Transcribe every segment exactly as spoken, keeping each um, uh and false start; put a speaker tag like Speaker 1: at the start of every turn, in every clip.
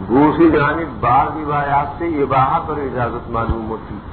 Speaker 1: دوسری جانب بعض روایات سے اباحت اور اجازت معلوم ہوتی ہے۔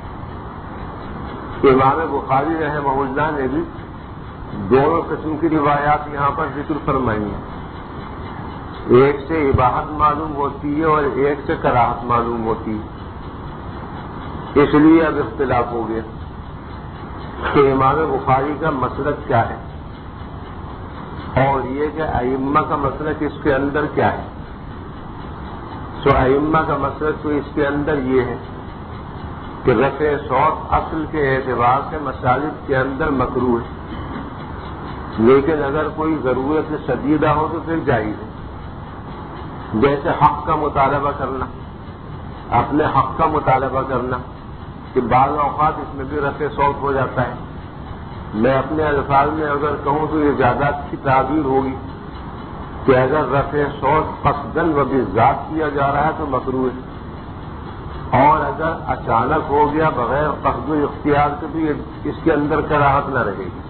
Speaker 1: امام بخاری رحمہ اللہ نے بھی دونوں قسم کی روایات یہاں پر ذکر فرمائی ہیں، ایک سے اباحت معلوم ہوتی ہے اور ایک سے کراہت معلوم ہوتی ہے۔ اس لیے اب اختلاف ہو گیا کہ امام بخاری کا مسلک کیا ہے اور یہ کہ ائمہ کا مسلک اس کے اندر کیا ہے۔ سو ائمہ کا مسلک تو اس کے اندر یہ ہے کہ رفع صوت اصل کے اعتبار سے مسالک کے اندر مکروہ ہے، لیکن اگر کوئی ضرورت شدیدہ ہو تو پھر جائز ہے، جیسے حق کا مطالبہ کرنا، اپنے حق کا مطالبہ کرنا کہ بعض اوقات اس میں بھی رفع صوت ہو جاتا ہے۔ میں اپنے الفاظ میں اگر کہوں تو یہ زیادہ اچھی تعبیر ہوگی کہ اگر رفع صوت قصداً و بالذات کیا جا رہا ہے تو مکروہ ہے، اور اگر اچانک ہو گیا بغیر قصد و اختیار کے بھی اس کے اندر کراہت نہ رہے گی۔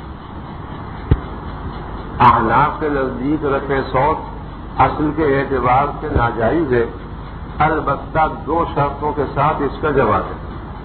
Speaker 1: احناف کے نزدیک رفع صوت اصل کے اعتبار سے ناجائز ہے، البتہ دو شرطوں کے ساتھ اس کا جواز ہے،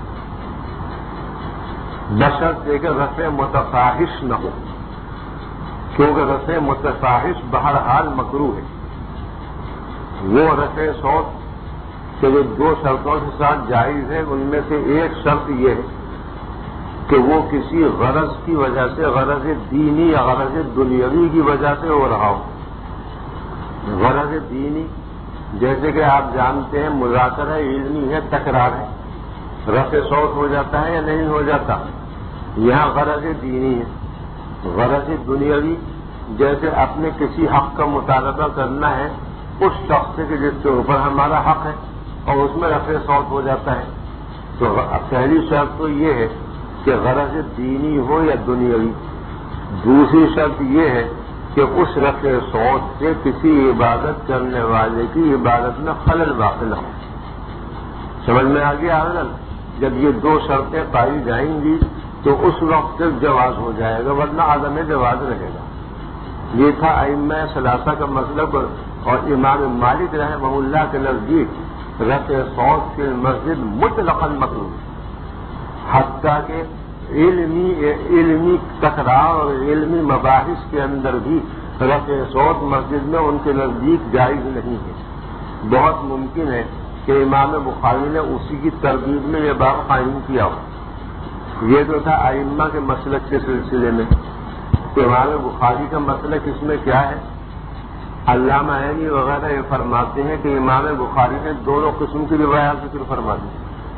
Speaker 1: بشرط کہ رفع متفاحش نہ ہو، کیونکہ رفع متفاحش بہرحال مکروہ ہے۔ وہ رفع صوت کہ وہ دو شرطوں کے ساتھ جائز ہے، ان میں سے ایک شرط یہ ہے کہ وہ کسی غرض کی وجہ سے، غرض دینی یا غرض دنیاوی کی وجہ سے ہو رہا ہو۔ غرض دینی جیسے کہ آپ جانتے ہیں مذاکرہ علمی ہے، تکرار ہے، رفع صوت ہو جاتا ہے یا نہیں ہو جاتا، یہاں غرض دینی ہے۔ غرض دنیاوی جیسے اپنے کسی حق کا مطالبہ کرنا ہے اس شخص سے کہ جس کے اوپر ہمارا حق ہے اور اس میں رفع صوت ہو جاتا ہے، تو پہلی شرط تو یہ ہے کہ غرض دینی ہو یا دنیاوی۔ دوسری شرط یہ ہے کہ اس رفع صوت سے کسی عبادت کرنے والے کی عبادت میں خلل واقع نہ ہو۔ سمجھ میں آ گیا آگے؟ جب یہ دو شرطیں پائی جائیں گی تو اس وقت صرف جواز ہو جائے گا، ورنہ عدم جواز رہے گا۔ یہ تھا ائمہ ثلاثہ کا مطلب، اور امام مالک رحمہ اللہ کے نزدیک رفع صوت فی المسجد مطلقاً مکروہ، حتیٰ کہ علمی علمی تکرار اور علمی مباحث کے اندر بھی رفع صوت مسجد میں ان کے نزدیک جائز نہیں ہے۔ بہت ممکن ہے کہ امام بخاری نے اسی کی ترغیب میں یہ باب قائم کیا ہو۔ یہ جو تھا ائمہ کے مسلک کے سلسلے میں، امام بخاری کا مسلک اس میں کیا ہے؟ علامہ عینی وغیرہ یہ فرماتے ہیں کہ امام بخاری نے دونوں قسم کی روایات ذکر فرما دی،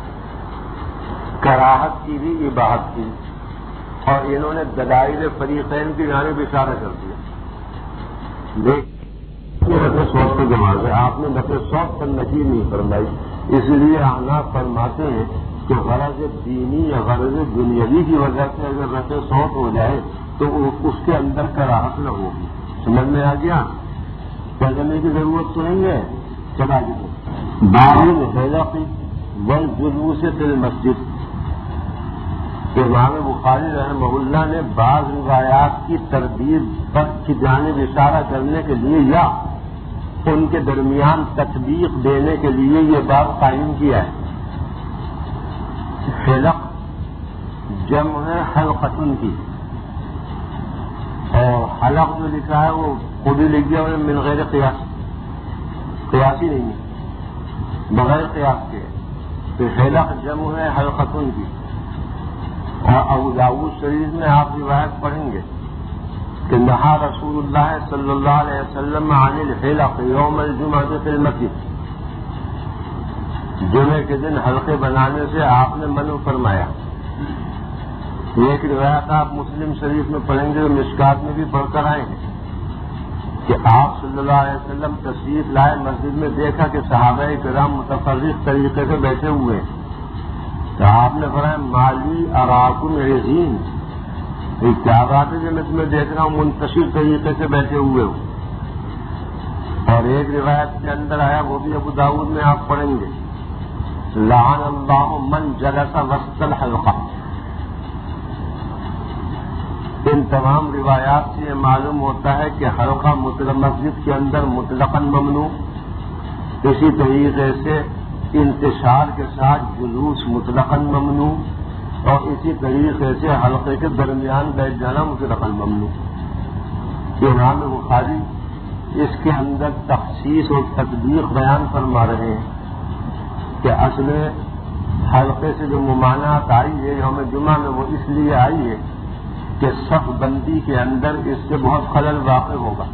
Speaker 1: کراہت کی بھی، اباحت کی بھی، اور انہوں نے دلائل فریقین کی جانب اشارہ کر دیا۔ دیکھیے رفع صوت کی جواز ہے، آپ نے رفع صوت پر نفی نہیں فرمائی، اس لیے احناف فرماتے ہیں کہ غرض دینی یا غرض دنیاوی کی وجہ سے اگر رفع صوت ہو جائے تو اس کے اندر کراہت نہ ہوگی۔ سمجھ میں آ گیا؟ پڑھنے کی ضرورت تو نہیں ہے، چلا جائے۔ باب الحلق والجلوس فی المسجد، امام بخاری رحمہ اللہ نے بعض روایات کی تردید پر کی جانب اشارہ کرنے کے لیے یا ان کے درمیان تطبیق دینے کے لیے یہ باب قائم کیا ہے۔ حلق جمع ہے حلقتن کی، اور حلق جو لکھا ہے وہ خود ہی لکھ دیا من غیر قیاس، قیاسی نہیں ہے، بغیر قیاس کے، تو حلق جمع ہے حلقتن کی۔ اور ابو داؤد شریف میں آپ روایت پڑھیں گے کہ نہا رسول اللہ صلی اللہ علیہ وسلم عن الحلق یوم الجمعہ فی المسجد، جمعے کے دن حلقے بنانے سے آپ نے منع فرمایا۔ ایک روایت آپ مسلم شریف میں پڑھیں گے اور مشکات میں بھی پڑھ کر آئے ہیں کہ آپ صلی اللہ علیہ وسلم تشریف لائے، مسجد میں دیکھا کہ صحابہ کرام متفرق طریقے سے بیٹھے ہوئے ہیں، تو آپ نے فرمایا مالی اراکم عزین، یہ کیا بات ہے جو میں تمہیں دیکھ رہا ہوں منتشر طریقے سے بیٹھے ہوئے ہوں۔ اور ایک روایت کے اندر آیا، وہ بھی ابو داؤد میں آپ پڑھیں گے، لعن اللہ من جلس وسط الحلقہ۔ ان تمام روایات سے یہ معلوم ہوتا ہے کہ حلقہ مطلق مسجد کے اندر مطلقاً ممنوع، اسی طریقے سے انتشار کے ساتھ جلوس مطلقاً ممنوع، اور اسی طریقے سے حلقے کے درمیان بیٹھ جانا مطلقاً ممنوع. کہ امام بخاری اس کے اندر تخصیص اور تطبیق بیان فرما رہے ہیں کہ اصل حلقے سے جو ممانعت آئی ہے یوم جمعہ میں وہ اس لیے آئی ہے کہ صف بندی کے اندر اس سے بہت خلل واقع ہوگا،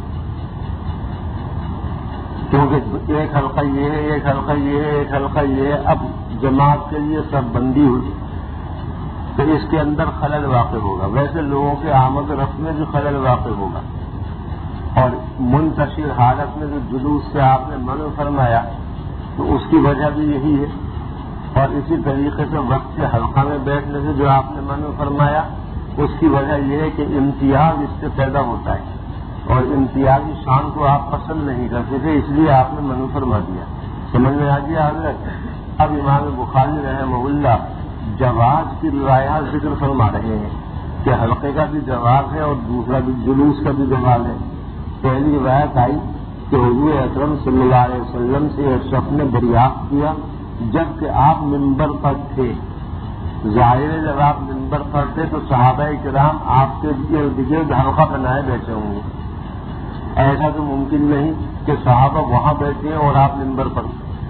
Speaker 1: کیونکہ ایک حلقہ یہ ہے، ایک حلقہ یہ ہے، ایک حلقہ یہ ہے. اب جماعت کے لیے صف بندی ہوئی تو اس کے اندر خلل واقع ہوگا. ویسے لوگوں کے آمد و رفت میں بھی خلل واقع ہوگا، اور منتشر حالت میں جو جلوس سے آپ نے منع فرمایا تو اس کی وجہ بھی یہی ہے. اور اسی طریقے سے وقت سے حلقہ میں بیٹھنے سے جو آپ نے منع فرمایا اس کی وجہ یہ ہے کہ امتیاز اس سے پیدا ہوتا ہے، اور امتیازی شان کو آپ پسند نہیں کرتے تھے، اس لیے آپ نے منع فرما دیا. سمجھ میں آ گیا حضرت؟ اب امام بخاری رحمہ اللہ جواز کی روایات ذکر فرما رہے ہیں کہ حلقے کا بھی جواز ہے اور دوسرا بھی جلوس کا بھی جواز ہے. پہلی روایت آئی کہ حضور اکرم صلی اللہ علیہ وسلم سے ایک شخص نے دریافت کیا جبکہ آپ منبر پر تھے. ظاہر جب آپ منبر پر تھے تو صحابہ کرام آپ کے ارد گرد حلقہ بنائے بیٹھے ہوں گے. ایسا تو ممکن نہیں کہ صحابہ وہاں بیٹھے ہیں اور آپ منبر پر.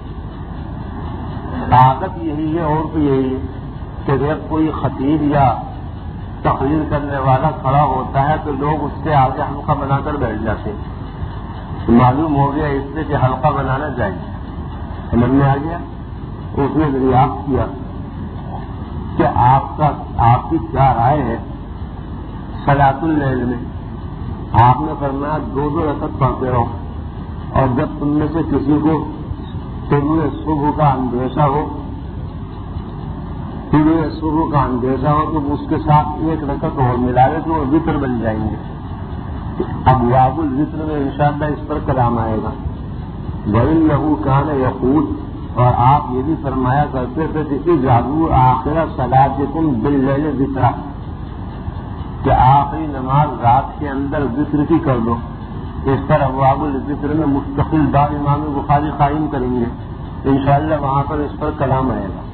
Speaker 1: طاقت یہی ہے اور تو یہی ہے کہ جب کوئی خطیب یا تقریر کرنے والا کھڑا ہوتا ہے تو لوگ اس سے آگے حلقہ بنا کر بیٹھ جاتے ہیں. معلوم ہو گیا اس سے کہ حلقہ بنانا چاہیے. سمجھ میں آ گیا؟ اس نے دریافت کیا کہ آپ کا آپ کی کیا رائے ہے صلاۃ اللیل میں. آپ نے فرمایا دو دو رکعت پڑھتے رہو، اور جب تم میں سے کسی کو طلوع صبح کا اندیشہ ہو طلوع صبح کا اندیشہ ہو تو اس کے ساتھ ایک رکعت اور ملا لے تو وہ وطر بن جائیں گے. ابواب الوطر میں انشاءاللہ اس پر کلام آئے گا. وَإِنَّهُ كَانَ يَقُولُ، اور آپ یہ بھی فرمایا کرتے تھے کہ اجعلوا آخر صلاتکم باللیل ذکرا، کہ آخری نماز رات کے اندر ذکر کی کر دو. اس پر ابواب الذکر میں مستقل باب امام بخاری قائم کریں گے انشاءاللہ، وہاں پر اس پر کلام آئے گا.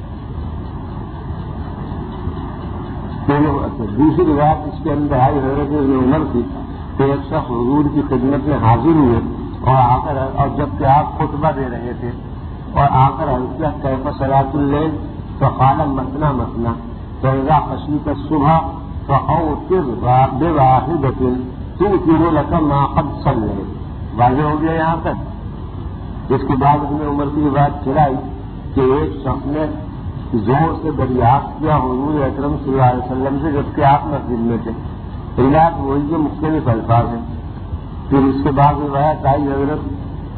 Speaker 1: دوسری روایت اس کے اندر آئی حضرت ابن عمر کی کہ ایک شخص حضور کی خدمت میں حاضر ہوئے اور آ کر اور جبکہ آپ خطبہ دے رہے تھے اور آ کر حلقہ کیف صلاۃ اللیل فقال مثنى مثنى فاذا خشيت الصبح فاوتر بواحدة توتر لك ما قد صليت. واضح ہو گیا یہاں تک. اس کے بعد ابن عمر کی روایت چلائی کہ ایک شخص نے زور سے دریافت کیا حضور اکرم صلی اللہ علیہ وسلم سے جبکہ آپ مسجد میں تھے. روایت وہی جو مختلف الفاظ ہیں. پھر اس کے بعد روایت آئی حضرت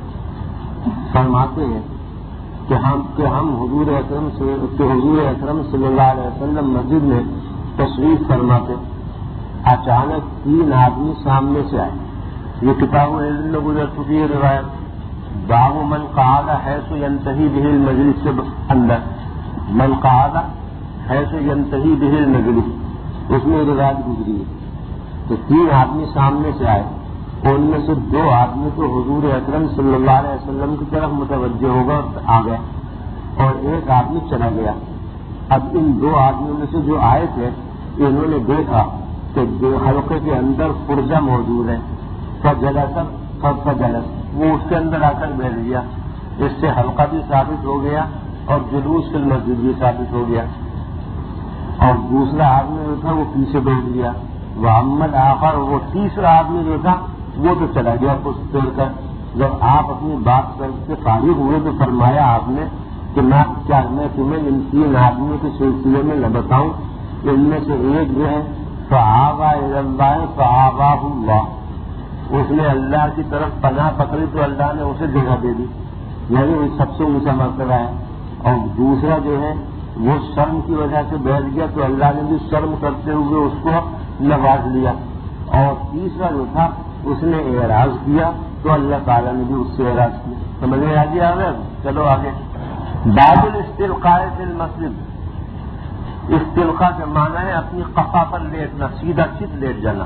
Speaker 1: فرماتے ہیں کہ ہم کہ ہم حضور اکرم کہ حضور اکرم صلی اللہ علیہ وسلم مسجد میں تشریف فرماتے. اچانک تین آدمی سامنے سے آئے. یہ کتاب علم میں گزر چکی ہے روایت. باب من قعد حيث ينتهي به المجلس سے اندر من قعد حيث ينتهي به المجلس اس میں روایت گزری ہے. تو تین آدمی سامنے سے آئے، ان میں سے دو آدمی تو حضور اکرم صلی اللہ علیہ وسلم کی طرف متوجہ ہوگا آ گئے اور ایک آدمی چلا گیا. اب ان دو آدمیوں میں سے جو آئے تھے انہوں نے دیکھا کہ حلقے کے اندر فرجہ موجود ہے. فجلس فجلس وہ اس کے اندر آ کر بیٹھ گیا. اس سے حلقہ بھی ثابت ہو گیا اور جلوس فی المسجد بھی ثابت ہو گیا. اور دوسرا آدمی جو تھا وہ پیچھے بیٹھ گیا. محمد آخر وہ تیسرا آدمی جو تھا وہ تو چلا گیا کچھ دیر کر. جب آپ اپنی بات کر کے فارغ ہوئے تو فرمایا آپ نے کہ میں کیا میں تمہیں ان تین آدمیوں کے سلسلے میں نہ بتاؤں. ان میں سے ایک جو ہے فآوى إلى الله فآواه الله، اس نے اللہ کی طرف پناہ پکڑی تو اللہ نے اسے جگہ دے دی، یعنی وہ سب سے اونچا مرتبہ ہے. اور دوسرا جو ہے وہ شرم کی وجہ سے بیٹھ گیا تو اللہ نے بھی شرم کرتے ہوئے اس کو نواز لیا. اور تیسرا جو تھا اس نے اعراض کیا تو اللہ تعالیٰ نے بھی اس سے اعراض کیا. سمجھ میں آ گیا؟ چلو آگے. باب الاستلقاء فی المسجد. استلقاء کا معنی ہے اپنی قفا پر لیٹنا، سیدھا چت لیٹ جانا،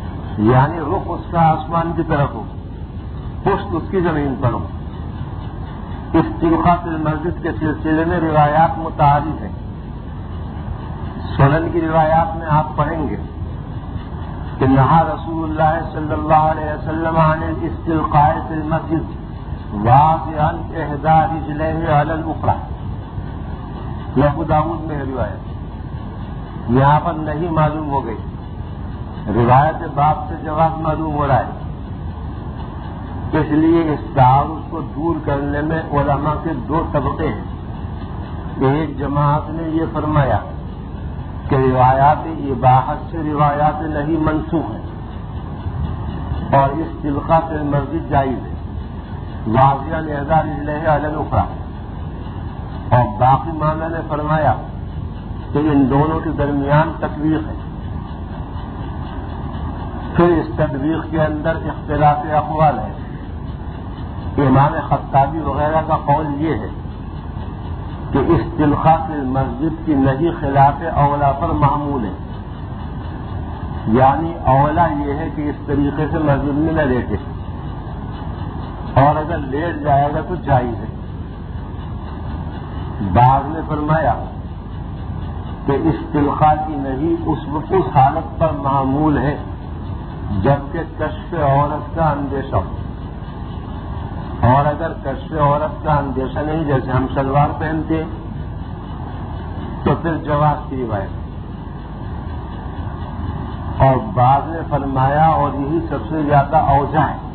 Speaker 1: یعنی رخ اس کا آسمان کی طرف ہو، پشت اس کی زمین پر ہو. استلقاء فی المسجد کے سلسلے میں روایات متعارف ہیں. سنن کی روایات میں آپ پڑھیں گے کہ نہا رسول اللہ صلی اللہ علیہ وسلم عن الاستلقاء فی المسجد واضعا احدى رجليه على الاخرى. یہ ابو داؤد میں ہے روایت. یہاں پر نہیں معلوم ہو گئی. روایت باب سے جواب معلوم ہو رہا ہے. اس لیے اس تعارض کو دور کرنے میں علماء کے دو طبقے ہیں. ایک جماعت نے یہ فرمایا کہ روایات اباحت سے روایات نہیں منسوخ ہیں اور اس تلقاء فی المسجد جائز ہے واضح احدى رجليه على الاخرى. اور باقی معنی نے فرمایا کہ ان دونوں کے درمیان تطبیق ہے. پھر اس تطبیق کے اندر اختلاف اقوال ہے. امام خطابی وغیرہ کا قول یہ ہے کہ استلقاء فی المسجد کی نہیں خلاف اولا پر معمول ہے. یعنی اولا یہ ہے کہ اس طریقے سے مسجد میں نہ لیٹے اور اگر لیٹ جائے گا تو جائز ہے. بعض نے فرمایا کہ استلقاء کی نہیں اس اس حالت پر معمول ہے جبکہ کشف عورت کا اندیشہ ہو. اور اگر کشف عورت کا اندیشہ نہیں جیسے ہم شلوار پہنتے تو پھر جواز کی روایت. اور بعض نے فرمایا اور یہی سب سے زیادہ اوجا ہے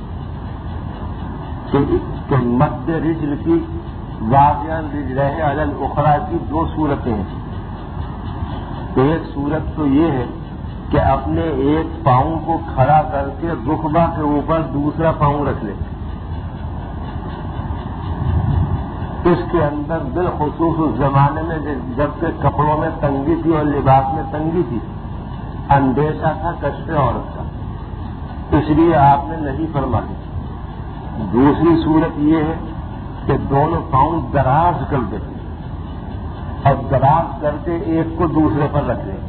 Speaker 1: کہ مد رجل کی واضح رجلہ علی الاخری کی دو صورتیں ہیں. ایک صورت تو یہ ہے کہ اپنے ایک پاؤں کو کھڑا کر کے رکبہ کے اوپر دوسرا پاؤں رکھ لے. اس کے اندر بالخصوص اس زمانے میں جبکہ کپڑوں میں تنگی تھی اور لباس میں تنگی تھی اندیشہ تھا کشف عورت کا, اس لیے آپ نے نہیں فرمائی. دوسری صورت یہ ہے کہ دونوں پاؤں دراز کر دیں اور دراز کر کے ایک کو دوسرے پر رکھ لیں.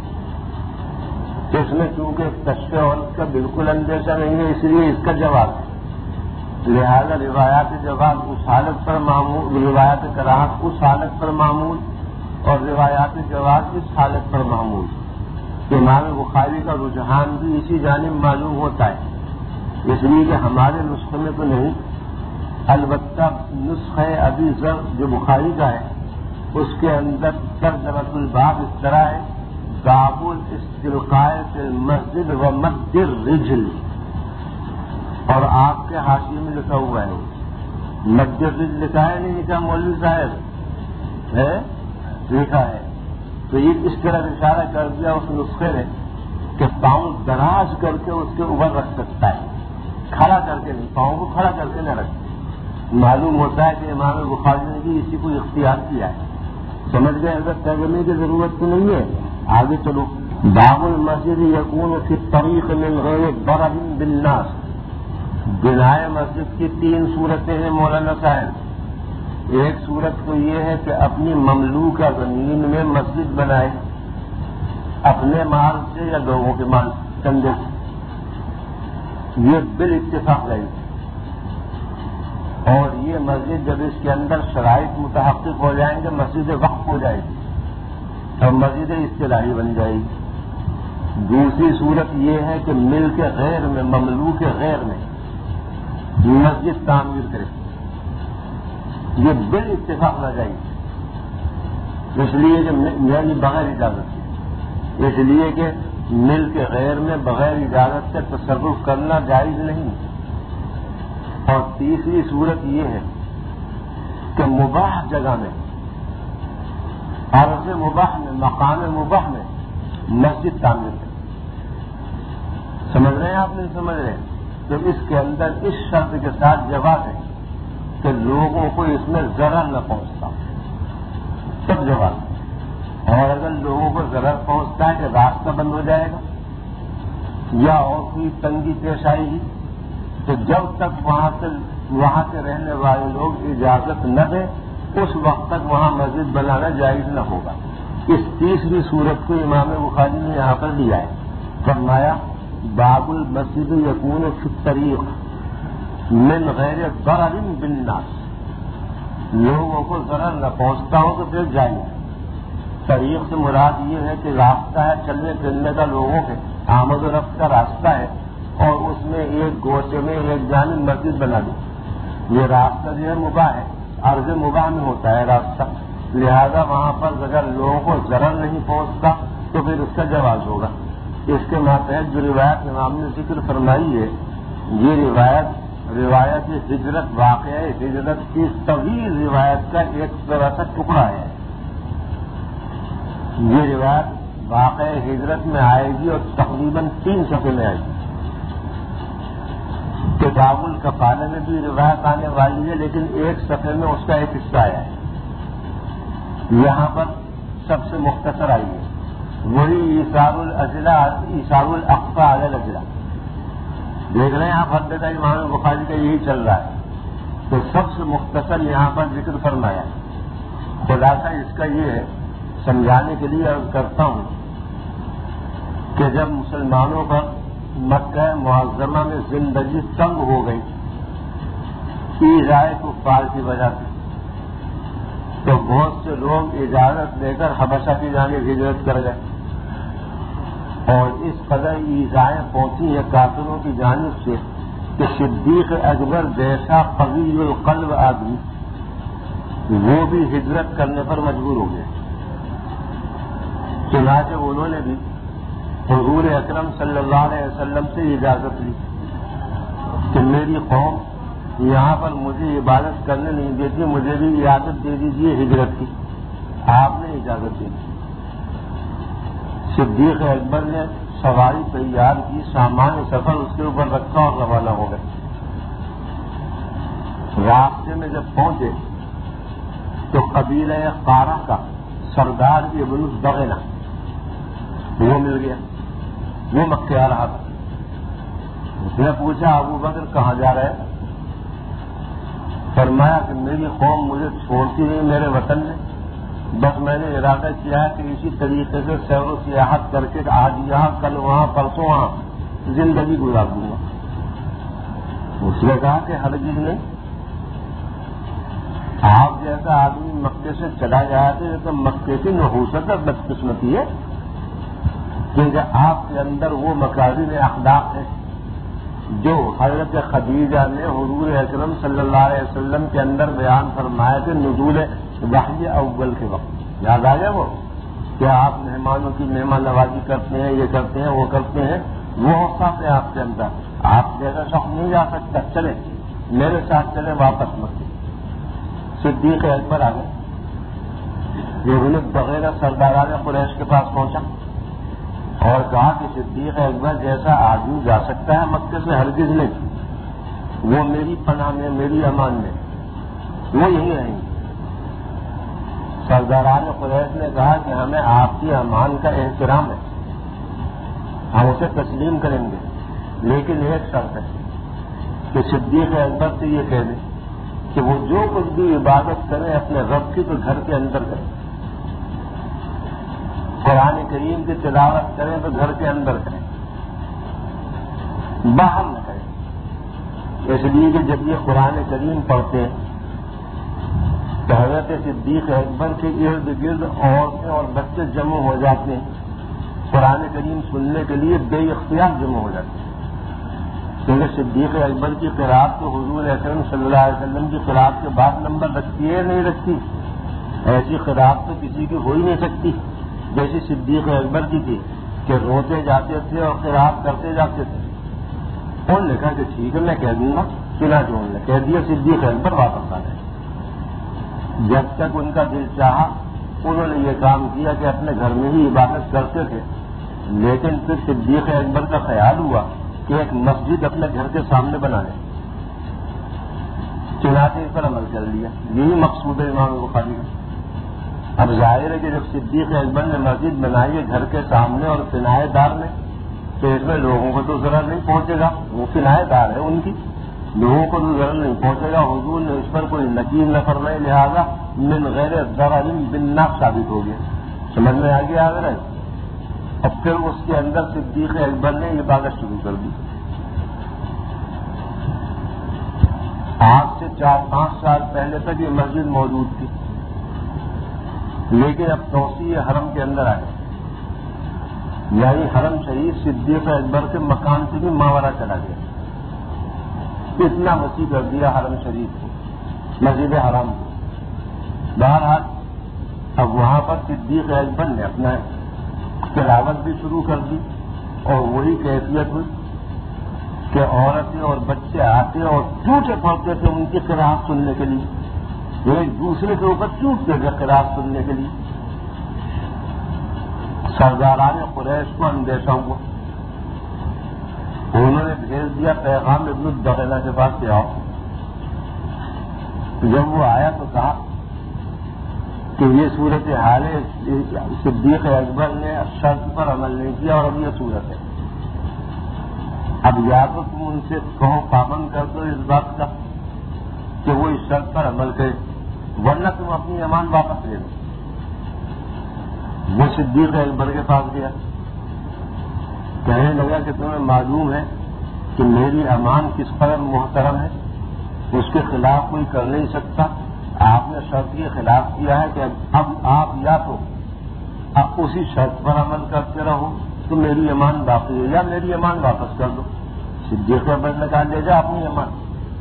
Speaker 1: اس میں چونکہ کشف عورت کا بالکل اندیشہ نہیں ہے اس لیے اس کا جواب ہے. لہذا روایات جواز اس حالت پر معمول, روایات کراہت اس حالت پر معمول اور روایات جواز اس حالت پر معمول. امام بخاری کا رجحان بھی اسی جانب معلوم ہوتا ہے, اس لیے کہ ہمارے نسخے میں تو نہیں, البتہ نسخہ ابی ذر جو بخاری کا ہے اس کے اندر ترجمۃ الباب اس طرح ہے باب الاستلقاء فی المسجد و مد الرجل, اور آپ کے حاشیے میں لکھا ہوا ہے مد الرجل لکھا ہے نہیں لکھا مولوی صاحب ہے لکھا ہے. تو یہ اس طرح اشارہ کر دیا اس نسخے نے کہ پاؤں دراز کر کے اس کے اوپر رکھ سکتا ہے, کھڑا کر کے نہیں, پاؤں کو کھڑا کر کے نہ رکھے. معلوم ہوتا ہے کہ امام بخاری نے بھی اسی کو اختیار کیا ہے. سمجھ گئے اگر ترجمے کی ضرورت تو نہیں ہے. آگے چلو. باب المسجد یکون فی الطریق من غیر ضرر بالناس. بنائے مسجد کی تین صورتیں ہیں مولانا صاحب. ایک صورت تو یہ ہے کہ اپنی مملوکہ زمین میں مسجد بنائے اپنے مال سے یا لوگوں کے مال چندے سے, یہ بال اتفاق رہی. اور یہ مسجد جب اس کے اندر شرائط متحقق ہو جائیں گے مسجد وقف ہو جائے گی اور مسجد اصطلاحی بن جائے گی. دوسری صورت یہ ہے کہ مل کے غیر میں مملوک غیر میں مسجد تعمیر کرے, یہ بال اتفاق نہ جائے گی, اس لیے کہ یعنی بغیر اجازت کے, اس لیے کہ مل کے غیر میں بغیر اجازت کے تصرف کرنا جائز نہیں. اور تیسری صورت یہ ہے کہ مباح جگہ میں عرض مباح میں مقام مباح میں مسجد تعمیر کرے. سمجھ رہے ہیں آپ نہیں سمجھ رہے ہیں؟ تو اس کے اندر اس شرط کے ساتھ جواب ہے کہ لوگوں کو اس میں ضرر نہ پہنچتا, تب جواب. اور اگر لوگوں کو ضرر پہنچتا ہے کہ راستہ بند ہو جائے گا یا اور کوئی تنگی پیش آئے گی تو جب تک وہاں سے وہاں سے رہنے والے لوگ اجازت نہ دیں اس وقت تک وہاں مسجد بنانا جائز نہ ہوگا. اس تیسری صورت کو امام بخاری نے یہاں پر دیا ہے. فرمایا باب المسجد یکون فی الطریق من غیر ضرر بالناس. لوگوں کو ضرر نہ پہنچتا ہو تو پھر جائیے. طریق سے مراد یہ ہے کہ راستہ ہے چلنے پھرنے کا، لوگوں کے آمد و رفت کا راستہ ہے، اور اس میں ایک گوشے میں ایک جانب مسجد بنا دی. یہ راستہ جو ہے مباح ہے، عرض مباح میں ہوتا ہے راستہ، لہذا وہاں پر اگر لوگوں کو ضرر نہیں پہنچتا تو پھر اس کا جواز ہوگا. اس کے ماتحت جو روایت امام نے ذکر فرمائی ہے، یہ روایت روایت ہجرت واقعہ ہجرت کی طویل روایت کا ایک طرح کا ٹکڑا ہے. یہ روایت واقعہ ہجرت میں آئے گی اور تقریباً تین صفحے میں آئے گی. کتاب الکفالہ میں بھی روایت آنے والی ہے، لیکن ایک صفحے میں اس کا ایک حصہ آیا ہے. یہاں پر سب سے مختصر آئی ہے، وہی ایثار الاضلاع ایثار الاخفى علی الاضلاع. دیکھ رہے ہیں آپ ہر جگہ امام بخاری کا یہی چل رہا ہے. تو سب سے مختصر یہاں پر ذکر فرمایا. خلاصہ اس کا یہ ہے، سمجھانے کے لیے عرض کرتا ہوں کہ جب مسلمانوں پر مکہ معظمہ میں زندگی تنگ ہو گئی ایذائے کفار کی وجہ سے، تو بہت سے لوگ اجازت لے کر حبشہ کی جانب ہجرت کر گئے، اور اس قدر ایذائیں پہنچی ہے کافروں کی جانب سے کہ صدیق اکبر جیسا قوی القلب آدمی وہ بھی ہجرت کرنے پر مجبور ہو گئے. چنانچہ انہوں نے بھی حضور اکرم صلی اللہ علیہ وسلم سے اجازت لی کہ میری قوم یہاں پر مجھے عبادت کرنے نہیں دیتی، مجھے بھی اجازت دے دیجیے ہجرت کی. آپ نے اجازت دی. صدیق اکبر نے سواری تیار کی، سامان سفر اس کے اوپر رکھا اور روانہ ہو گئے. راستے میں جب پہنچے تو قبیلہ قارہ کا سردار ابن الدغنہ وہ مل گیا. وہ مکے آ رہا تھا. اس نے پوچھا ابو بکر کہاں جا رہے؟ فرمایا کہ میری قوم مجھے چھوڑتی نہیں میرے وطن میں، بس میں نے ارادہ کیا ہے کہ اسی طریقے سے سیر و سیاحت کر کے آج یہاں کل وہاں پرسوں وہاں زندگی گزار دوں گا. اس نے کہا کہ ہرگز نہیں، آپ جیسا آدمی مکے سے چلا جایا تھا، یہ تو مکے کی نحوست اور بدقسمتی ہے، کیونکہ آپ کے اندر وہ مکارم اخلاق ہے جو حضرت خدیجہ نے حضور اکرم صلی اللہ علیہ وسلم کے اندر بیان فرمائے تھے نزول وحی اول کے وقت. یاد آ گیا وہ کیا آپ مہمانوں کی مہمان نوازی کرتے ہیں، یہ کرتے ہیں وہ کرتے ہیں، وہ اوصاف ہے آپ کے اندر. آپ جیسا شخص نہیں جا سکتا، چلے میرے ساتھ چلے واپس مکے. صدیق اکبر آ گئے، ابن بغیر سرداران قریش کے پاس پہنچا اور کہا کہ صدیق اکبر جیسا آدمی جا سکتا ہے مکے سے؟ ہرگز نہیں، وہ میری پناہ میں میری امان میں وہ یہی رہیں گے. سرداران قریش نے کہا کہ ہمیں آپ کی امان کا احترام ہے، ہم اسے تسلیم کریں گے، لیکن ایک شرط ہے کہ صدیق اکبر سے یہ کہہ دیں کہ وہ جو کچھ بھی عبادت کریں اپنے رب کی تو گھر کے اندر کریں، قرآن کریم کی تلاوت کریں تو گھر کے اندر کریں، باہر نہ کریں. اس لیے کہ جب یہ قرآن کریم پڑھتے ہیں تو حضرت صدیق اکبر کے ارد گرد عورتیں اور بچے جمع ہو جاتے ہیں، قرآن کریم سننے کے لیے بے اختیار جمع ہو جاتے ہیں. کیونکہ صدیق اکبر کی قرات تو حضور اکرم صلی اللہ علیہ وسلم کی قرات کے بعد نمبر رکھتی ہے نہیں رکھتی؟ ایسی قرات تو کسی کی ہو ہی نہیں سکتی جیسی صدیق اکبر کی تھی کہ روتے جاتے تھے اور قرات کرتے جاتے تھے. انہوں نے کہا کہ ٹھیک ہے میں کہہ دوں گا، چنا جو انہوں نے کہہ دیا صدیق اکبر واپس آ گئے. جب تک ان کا دل چاہا انہوں نے یہ کام کیا کہ اپنے گھر میں ہی عبادت کرتے تھے، لیکن پھر صدیق اکبر کا خیال ہوا کہ ایک مسجد اپنے گھر کے سامنے بنا لیں. چنانچہ اس پر عمل کر لیا. یہی مقصود ہے امام بخاری کا. اب ظاہر ہے کہ جب صدیق اکبر نے مسجد بنائی ہے گھر کے سامنے اور کنائے دار میں، تو اس میں لوگوں کو تو ضرر نہیں پہنچے گا، وہ کنائے دار ہے ان کی، لوگوں کو تو ضرر نہیں پہنچے گا. حضور نے اس پر کوئی نکیر نہ فرمائے، لہذا من غیر ضرر بالنفع ثابت ہو گیا. سمجھ میں آ گیا آ رہا ہے. اب پھر اس کے اندر صدیق اکبر نے عبادت شروع کر دی. آپ سے چار پانچ سال پہلے تک یہ مسجد موجود تھی، لیکن اب توسیع حرم کے اندر آئے، یعنی حرم شریف صدیق اکبر کے مکان سے بھی ماورا چلا گیا، اتنا وسیع کر دیا حرم شریف کو، مسجد حرام کو۔ بہرحال اب وہاں پر صدیق اکبر نے اپنا تلاوت بھی شروع کر دی، اور وہی کیفیت ہوئی کہ عورتیں اور بچے آتے اور ٹوٹے پڑتے تھے ان کی قرات سننے کے لیے، ایک دوسرے کے اوپر ٹوٹتے تھے قرات سننے کے لیے۔ سرداران قریش کو اندیشہ ہوا، انہوں نے بھیج دیا پیغام ابن الدغینہ کے پاس سے آؤ۔ جب وہ آیا تو کہا کہ یہ صورت حال ہے، صدیق اکبر نے شرط پر عمل نہیں کیا اور اب یہ صورت ہے، اب یا تو تم ان سے کہو پابند کر دو اس بات کا کہ وہ اس شرط پر عمل کرے، ورنہ تم اپنی امان واپس لے دو۔ وہ صدیق اکبر کے پاس گیا، کہنے لگا کہ تمہیں معلوم ہے کہ میری امان کس قدر محترم ہے، اس کے خلاف کوئی کر نہیں سکتا، آپ نے شرط کے خلاف کیا ہے کہ اب آپ یا تو اب اسی شرط پر عمل کرتے رہو تو میری امان باقی ہے، یا میری امان واپس کر دو۔ صدیق اکبر نے کہا لے جا اپنی امان،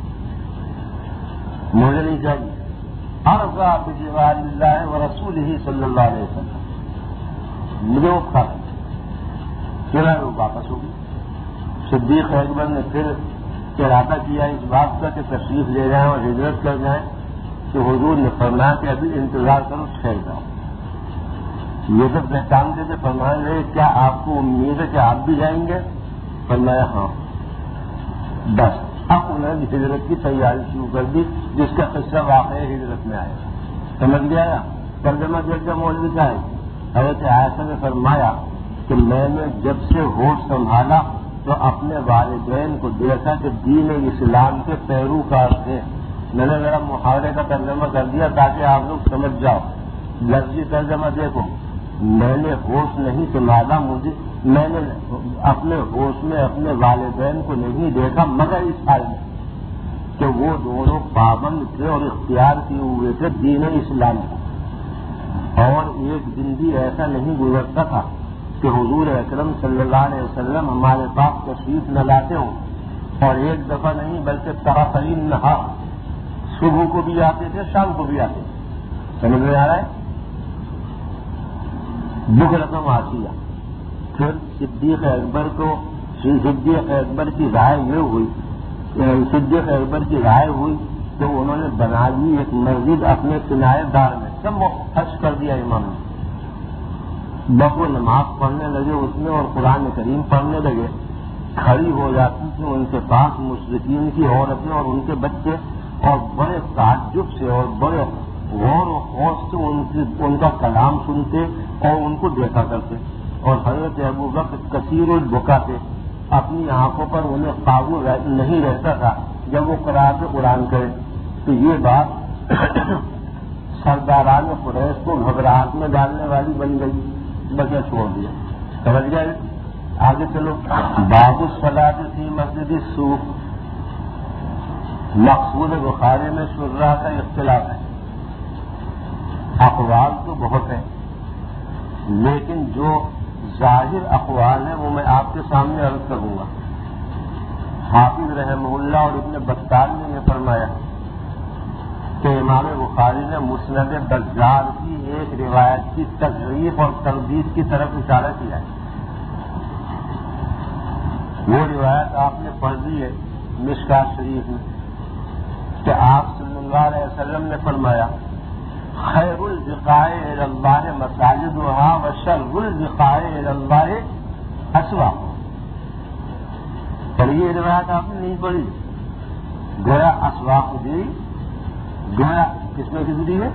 Speaker 1: مجھے نہیں چاہیے۔ ارضا بجوار اللہ و رسولہ صلی اللہ علیہ وسلم، مجھے وہ کھا چلا وہ واپس ہوگی۔ صدیق اکبر نے پھر ارادہ کیا اس بات کا کہ تشریف لے جائیں اور ہجرت کر جائیں، کہ حضور نے فرمایا کہ ابھی انتظار کرو، ٹھہر جاؤ۔ یہ تو پہچانتے تھے، فرمایا رہے کیا آپ کو امید ہے کہ آپ بھی جائیں گے؟ فرمایا ہاں۔ بس اب انہوں نے ہجرت کی تیاری شروع کر دی، جس کا قصہ واقعہ ہجرت میں آیا، سمجھ گیا؟ ترجمہ جگہ مولوی کا ہے، حضرت عائشہ نے فرمایا کہ میں نے جب سے ہوش سنبھالا تو اپنے والدین کو دیکھا کہ دین اسلام کے پیروکار تھے۔ میں نے ذرا محاورے کا ترجمہ کر دیا تاکہ آپ لوگ سمجھ جاؤ، لفظی ترجمہ دیکھو، میں نے ہوش نہیں سنبھالا، مجھے میں نے اپنے ہوش میں اپنے والدین کو نہیں دیکھا مگر اس حال میں کہ وہ دونوں پابند تھے اور اختیار کیے ہوئے تھے دین اسلام کو، اور ایک دن بھی ایسا نہیں گزرتا تھا کہ حضور اکرم صلی اللہ علیہ وسلم ہمارے پاس تشریف نہ لاتے ہوں، اور ایک دفعہ نہیں بلکہ طرفین نہار، صبح کو بھی آتے تھے شام کو بھی آتے تھے۔ سمجھ میں آ رہا ہے؟ بکرتم آسیہ۔ پھر صدیق اکبر کو صدیق اکبر کی رائے یہ ہوئی صدیق اکبر کی رائے ہوئی کہ انہوں نے بنا لی ایک مسجد اپنے کنارے دار میں، سب حج کر دیا امام نے، بس وہ نماز پڑھنے لگے اس میں اور قرآن کریم پڑھنے لگے، کھڑی ہو جاتی تھی ان کے پاس مشرکین کی عورتیں اور ان کے بچے، اور بڑے تعجب سے اور بڑے غور و خوف سے ان کی ان کا کلام سنتے اور ان کو دیکھا کرتے، اور حضرت ابوبکر کثیر البکا سے اپنی آنکھوں پر انہیں قابو نہیں رہتا تھا جب وہ قرآن قرآن کرے۔ تو یہ بات سرداران قریش کو گھبراہٹ میں ڈالنے والی بن گئی، بچہ چھوڑ دیا۔ سمجھ گئے؟ آگے چلو۔ باب الصلاۃ فی مسجد السوق، مقصود بخاری میں شرح کا اختلاف ہے، اقوال تو بہت ہیں لیکن جو ظاہر اقوال ہیں وہ میں آپ کے سامنے عرض کروں گا۔ حافظ رحمہ اللہ اور ابن بطال نے یہ فرمایا کہ امام بخاری نے مسند بزار کی ایک روایت کی تضعیف اور تردید کی طرف اشارہ کیا ہے۔ وہ روایت آپ نے پڑھ دی ہے مشکات شریف میں کہ آپ صلی اللہ علیہ وسلم نے فرمایا خیر البقاع الی اللہ مساجدها وشر البقاع الی اللہ اسواق۔ پر یہ روایت آپ نے نہیں پڑھی، گویا اسواق دی، گویا کس میں کس دی ہے؟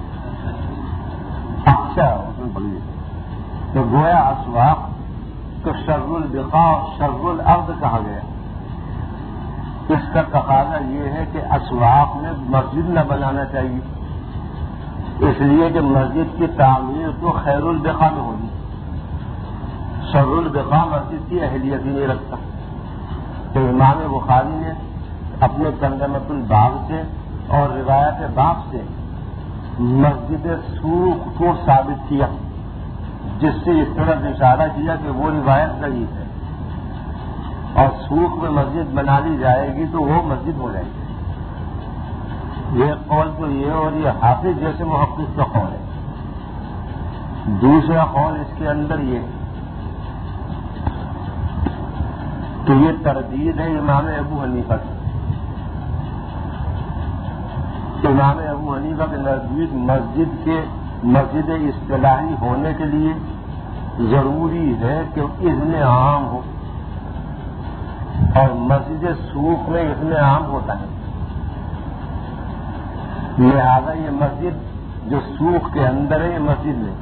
Speaker 1: اچھا اس میں پڑھی تو گویا اسواق تو شر البقاع شر الارض کہا گیا۔ اس کا تقاضا یہ ہے کہ اسواق میں مسجد نہ بنانا چاہیے، اس لیے کہ مسجد کی تعمیر تو خیر البقاع میں ہوگی، شر البقاع مسجد کی اہلیت ہی نہیں رکھتا۔ تو امام بخاری نے اپنے ترجمۃ الباب سے اور روایت باب سے مسجد سوق کو ثابت کیا، جس سے اس طرح اشارہ کیا کہ وہ روایت ضعیف ہے، اور سوق میں مسجد بنا لی جائے گی تو وہ مسجد ہو جائے گی۔ یہ قول تو یہ اور یہ حافظ جیسے محقق کا قول ہے۔ دوسرا قول اس کے اندر یہ کہ یہ تردید ہے امام ابو حنیفہ کی۔ امام ابو حنیفہ کے نزدیک مسجد کے مسجد اصطلاحی ہونے کے لیے ضروری ہے کہ اذن عام ہو، اور مسجد سوق میں اذن عام ہوتا ہے، لہذا یہ مسجد جو سوق کے اندر ہے یہ مسجد نہیں۔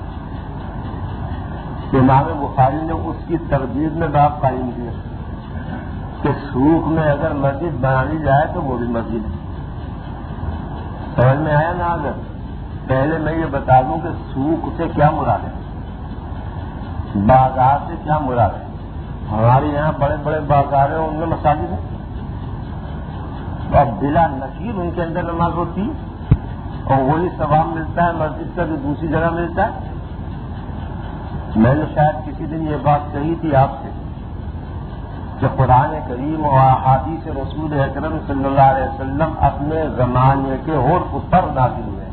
Speaker 1: امام بخاری نے اس کی تردید میں باب قائم کیا کہ سوق میں اگر مسجد بنانی جائے تو وہ بھی مسجد ہے۔ سمجھ میں آیا نا؟ اگر پہلے میں یہ بتا دوں کہ سوق سے کیا مراد ہے، بازار سے کیا مراد ہے۔ ہمارے یہاں بڑے بڑے بازار ہیں، ان میں مساجد ہیں، اور بلا نکیر ان کے اندر نماز ہوتی ہے، اور وہی ثواب ملتا ہے مسجد کا جو دوسری جگہ ملتا ہے۔ میں نے شاید کسی دن یہ بات کہی تھی آپ سے کہ قرآن کریم اور احادیث رسول اکرم صلی اللہ علیہ وسلم اپنے زمانے کے عرف پر نازل ہوئے،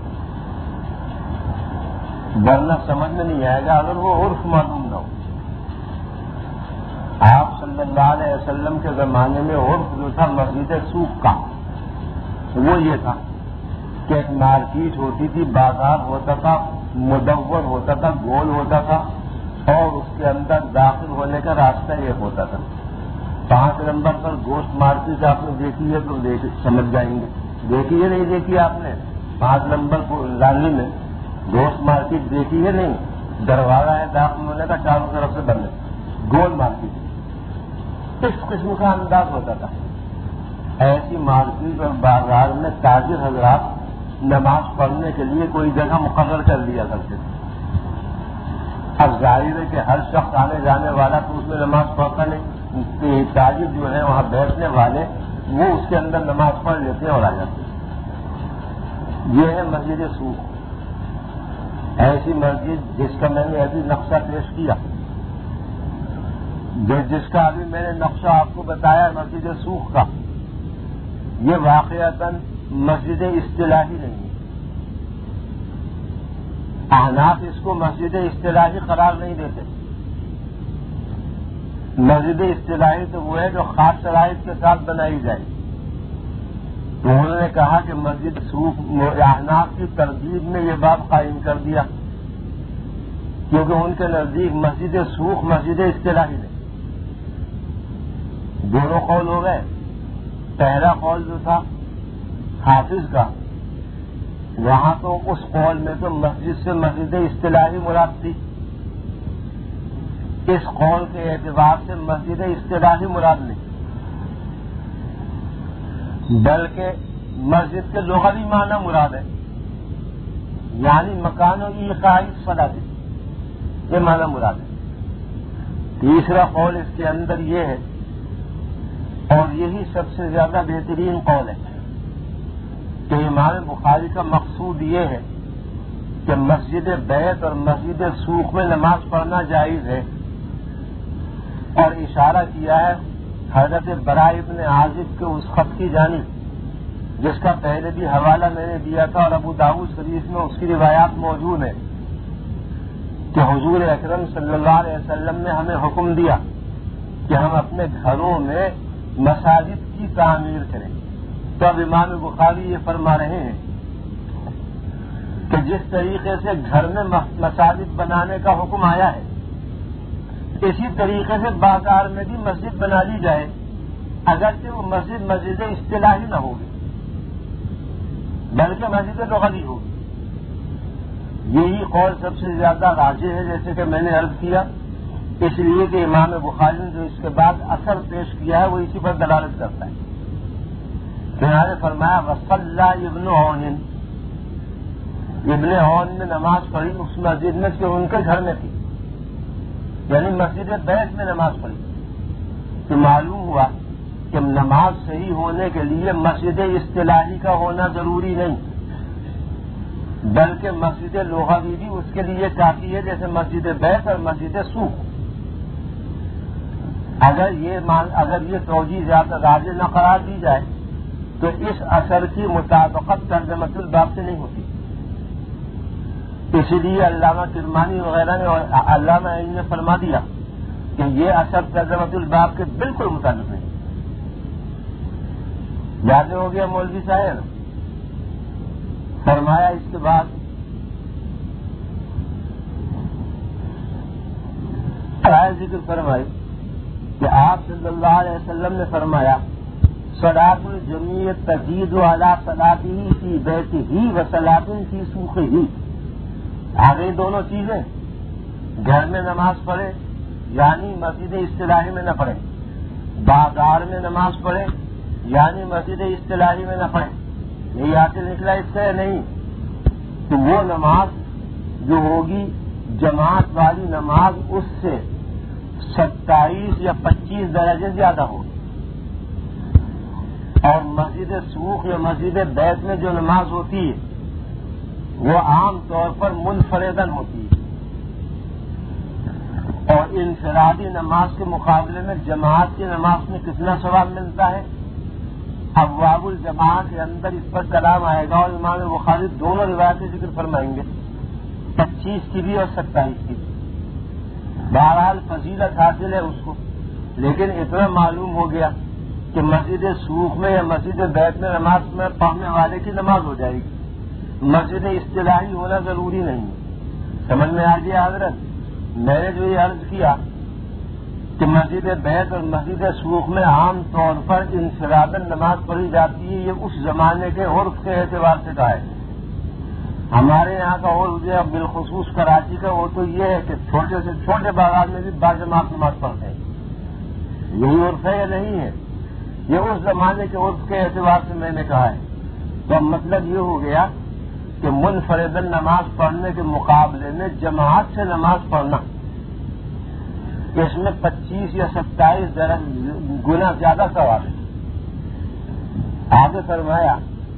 Speaker 1: ورنہ سمجھ میں نہیں آئے گا اگر وہ عرف معلوم نہ ہو۔ آپ صلی اللہ علیہ وسلم کے زمانے میں عرف جو تھا مسجد سوق کا، وہ یہ تھا کہ ایک مارکیٹ ہوتی تھی، بازار ہوتا تھا، مدور ہوتا تھا، گول ہوتا تھا، اور اس کے اندر داخل ہونے کا راستہ ایک ہوتا تھا۔ پانچ نمبر پر گوشت مارکیٹ آپ نے دیکھی ہے تو دیکھ سمجھ جائیں گے، دیکھی ہے نہیں دیکھی آپ نے؟ پانچ نمبر کو لالی میں گوشت مارکیٹ دیکھی ہے نہیں؟ دروازہ ہے داخل ہونے کا، چاروں طرف سے بند ہے، گول مارکیٹ، اس قسم کا انداز ہوتا تھا۔ ایسی مارکیٹ اور بازار میں تاجر حضرات نماز پڑھنے کے لیے کوئی جگہ مقرر کر دیا کرتے تھے۔ اب ظاہر ہے کہ ہر شخص آنے جانے والا تو اس میں نماز پڑھتا نہیں، تاجر جو ہے وہاں بیٹھنے والے وہ اس کے اندر نماز پڑھ لیتے ہیں اور آ جاتے ہیں۔ یہ ہے مسجد سوق، ایسی مسجد جس کا میں نے ابھی نقشہ پیش کیا، جس کا ابھی میں نے نقشہ آپ کو بتایا مسجد سوق کا، یہ واقعتاً مسجد اصطلاحی نہیں ہے۔ احناف اس کو مسجد اصطلاحی قرار نہیں دیتے۔ مسجد اصطلاحی تو وہ ہے جو خاص شرائط کے ساتھ بنائی جائے۔ تو انہوں نے کہا کہ مسجد سوق احناف کی ترتیب میں یہ باب قائم کر دیا، کیونکہ ان کے نزدیک مسجد سوق مسجد اصطلاحی نہیں۔ دونوں قول ہو گئے۔ پہلا قول جو تھا حافظ کا، وہاں تو اس قول میں تو مسجد سے مسجد اصطلاحی مراد تھی، اس قول کے اعتبار سے مسجد اصطلاحی مراد نہیں، بلکہ مسجد کے لغوی معنی مراد ہے، یعنی مکان و ایقاعی صلاۃ، یہ معنی مراد ہے۔ تیسرا قول اس کے اندر یہ ہے، اور یہی سب سے زیادہ بہترین قول ہے، کہ امام بخاری کا مقصود یہ ہے کہ مسجد بیت اور مسجد سوق میں نماز پڑھنا جائز ہے، اور اشارہ کیا ہے حضرت براء ابن عازب کے اس خط کی جانب، جس کا پہلے بھی حوالہ میں نے دیا تھا، اور ابو داؤد شریف میں اس کی روایات موجود ہیں کہ حضور اکرم صلی اللہ علیہ وسلم نے ہمیں حکم دیا کہ ہم اپنے گھروں میں مساجد کی تعمیر کریں۔ تو اب امام بخاری یہ فرما رہے ہیں کہ جس طریقے سے گھر میں مساجد بنانے کا حکم آیا ہے، اسی طریقے سے بازار میں بھی مسجد بنا لی جائے، اگرچہ وہ مسجد مسجد اصطلاحی نہ ہوگی بلکہ مسجد لغوی ہوگی۔ یہی قول سب سے زیادہ راجح ہے، جیسے کہ میں نے عرض کیا، اس لیے کہ امام بخاری نے جو اس کے بعد اثر پیش کیا ہے وہ اسی پر دلالت کرتا ہے۔ جنہوں نے فرمایا وصلی ابن عون، ابن عون نے نماز پڑھی اس مسجد میں کہ ان کے گھر میں تھی، یعنی مسجد بیت میں نماز پڑھی۔ تو معلوم ہوا کہ نماز صحیح ہونے کے لیے مسجد اصطلاحی کا ہونا ضروری نہیں، بلکہ مسجد لغوی بھی اس کے لیے کافی ہے، جیسے مسجد بیت اور مسجد سوق۔ اگر یہ مان اگر یہ توجیہ زیادہ راجع نہ قرار دی جائے تو اس اثر کی مطابقت ترجمۃ الباب سے نہیں ہوتی۔ اسی لیے علامہ کرمانی وغیرہ نے اور علامہ عین نے فرما دیا کہ یہ اثر ترجمۃ الباب کے بالکل مطابق نہیں۔ واضح ہو گیا مولوی صاحب؟ فرمایا اس کے بعد آئے ذکر فرمائی کہ آپ صلی اللہ علیہ وسلم نے فرمایا صلاۃ الجمیع تزید علی صلاته فی بیتہ و صلاۃ فی سوقہ۔ آگے دونوں چیزیں، گھر میں نماز پڑھے یعنی مسجد اصطلاحی میں نہ پڑھے، بازار میں نماز پڑھے یعنی مسجد اصطلاحی میں نہ پڑھے۔ یہی حاصل نکلا اس سے نہیں تو وہ نماز جو ہوگی جماعت والی نماز اس سے ستائیس یا پچیس درجے زیادہ ہوگی، اور مسجد سوق یا مسجد بیت میں جو نماز ہوتی ہے وہ عام طور پر منفردن ہوتی ہے، اور انفرادی نماز کے مقابلے میں جماعت کی نماز میں کتنا ثواب ملتا ہے؟ ابواب الجماعت کے اندر اس پر کلام آئے گا، اور امام بخاری دونوں روایتیں ذکر فرمائیں گے، پچیس کی بھی اور ستائیس کی بھی۔ بہرحال فضیلت حاصل ہے اس کو، لیکن اتنا معلوم ہو گیا کہ مسجد سوق میں یا مسجد بیت میں نماز میں پڑھنے والے کی نماز ہو جائے گی، مسجد اصطلاحی ہونا ضروری نہیں ہے۔ سمجھ میں آ گیا حضرت؟ میں نے جو یہ عرض کیا کہ مسجد بیت اور مسجد سوق میں عام طور پر انفرادن نماز پڑھی جاتی ہے، یہ اس زمانے کے عرف کے اعتبار سے کہا ہے۔ ہمارے یہاں کا عرف جو ہے بالخصوص کراچی کا وہ تو یہ ہے کہ چھوٹے سے چھوٹے باغات میں بھی باجماعت نماز پڑھتے ہیں۔ یہی عرف ہے یا نہیں ہے؟ یہ اس زمانے کے عرف کے اعتبار سے میں نے کہا ہے۔ تو اب مطلب یہ ہو گیا کہ منفردن نماز پڑھنے کے مقابلے میں جماعت سے نماز پڑھنا اس میں پچیس یا ستائیس گنا زیادہ ثواب ہے۔ آگے فرمایا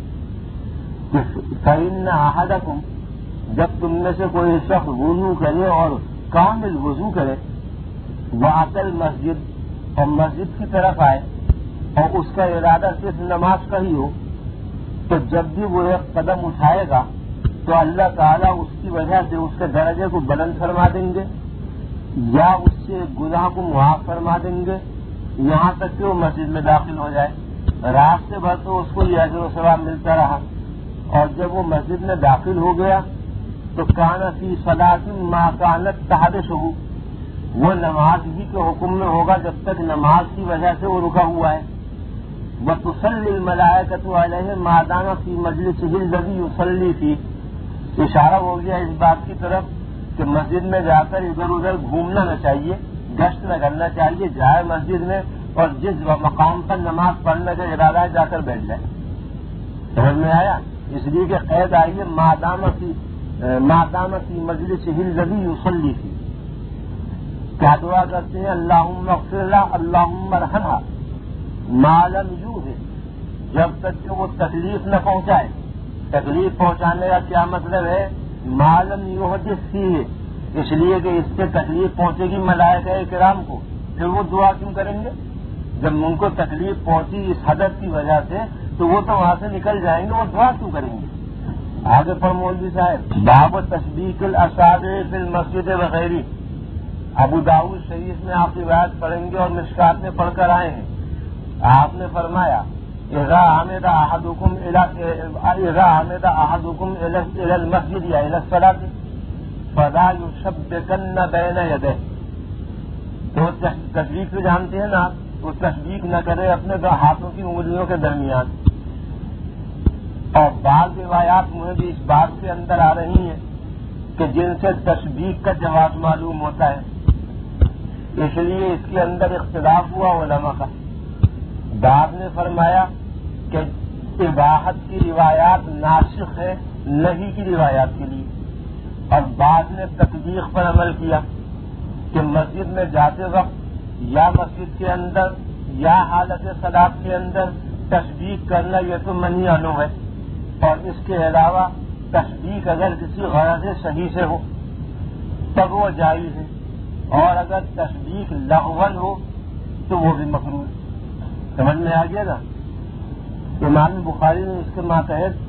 Speaker 1: کہ فإن أحدكم، جب تم میں سے کوئی شخص وضو کرے اور کامل وضو کرے، وأتى المسجد، اور مسجد کی طرف آئے اور اس کا ارادہ صرف نماز کا ہی ہو، تو جب بھی وہ ایک قدم اٹھائے گا تو اللہ تعالیٰ اس کی وجہ سے اس کے درجے کو بلند فرما دیں گے یا اس سے گناہ کو معاف فرما دیں گے، یہاں تک کہ وہ مسجد میں داخل ہو جائے۔ راستے بھر تو اس کو یہ اجر و ثواب ملتا رہا، اور جب وہ مسجد میں داخل ہو گیا تو کان فی صلاۃ ما کانت تحدث، وہ نماز ہی کے حکم میں ہوگا جب تک نماز کی وجہ سے وہ رکا ہوا ہے۔ وتصلی الملائکۃ علیہ ما دام فی مجلسہ الذی یصلی فیہ، اشارہ ہو گیا اس بات کی طرف کہ مسجد میں جا کر ادھر ادھر گھومنا نہ چاہیے، گشت نہ کرنا چاہیے، جائے مسجد میں اور جس مقام پر نماز پڑھنے کا ارادہ ہے جا کر بیٹھ جائے۔ سمجھ میں آیا؟ اس لیے کہ قید آئیے مادام فی مادام فی مجلسہ الذی یصلی فیہ۔ کیا دعا کرتے ہیں؟ اللہم اغفر لها اللہم ارحمها ما لم یوہن، جب تک کہ وہ تکلیف نہ پہنچائے۔ تکلیف پہنچانے کا کیا مطلب ہے؟ ما لم یحدث فیہ، اس لیے کہ اس سے تکلیف پہنچے گی ملائکہ کرام کو، پھر وہ دعا کیوں کریں گے؟ جب ان کو تکلیف پہنچی اس حدث کی وجہ سے تو وہ تو وہاں سے نکل جائیں گے، وہ دعا کیوں کریں گے؟ آگے پر مولوی صاحب باب تسبیح الاصابع فی المسجد وغیرہ، ابو داؤد شریف میں آپ روایت پڑھیں گے اور مشکات میں پڑھ کر آئے ہیں۔ آپ نے فرمایا اذا عمد احدکم اذا عمد احدکم الى المسجد یا الى الصلاة فلا یشبکن بین یدیہ، تو تشبیک سے جانتے ہیں نا، وہ تشبیک نہ کرے اپنے دو ہاتھوں کی انگلیوں کے درمیان۔ اور بعض روایات مجھے بھی اس بات کے اندر آ رہی ہیں کہ جن سے تشبیک کا جواز معلوم ہوتا ہے، اس لیے اس کے اندر اختلاف ہوا علماء کا۔ بعض نے فرمایا کہ اباحت کی روایات ناسخ ہے نہی کی روایات کے لیے، اور بعض نے تطبیق پر عمل کیا کہ مسجد میں جاتے وقت یا مسجد کے اندر یا حالت صلاۃ کے اندر تشبیہ کرنا یہ تو منہی عنہ ہے، اور اس کے علاوہ تشبیہ اگر کسی غرض صحیح سے ہو تب وہ جائز ہے، اور اگر تشبیہ لغون ہو تو وہ بھی مکروہ ہے۔ سمجھ میں آ گیا نا؟ امام بخاری نے اس کے ماتحت